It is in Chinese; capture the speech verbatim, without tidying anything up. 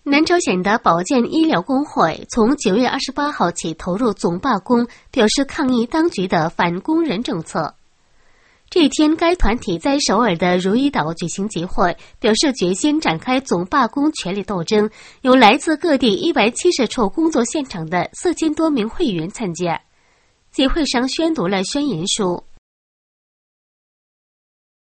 南朝鲜的保健医疗工会从九月二十八号起投入总罢工，表示抗议当局的反工人政策。这一天，该团体在首尔的如意岛举行集会，表示决心展开总罢工权力斗争，有来自各地一百七十处工作现场的四千多名会员参加。集会上宣读了宣言书。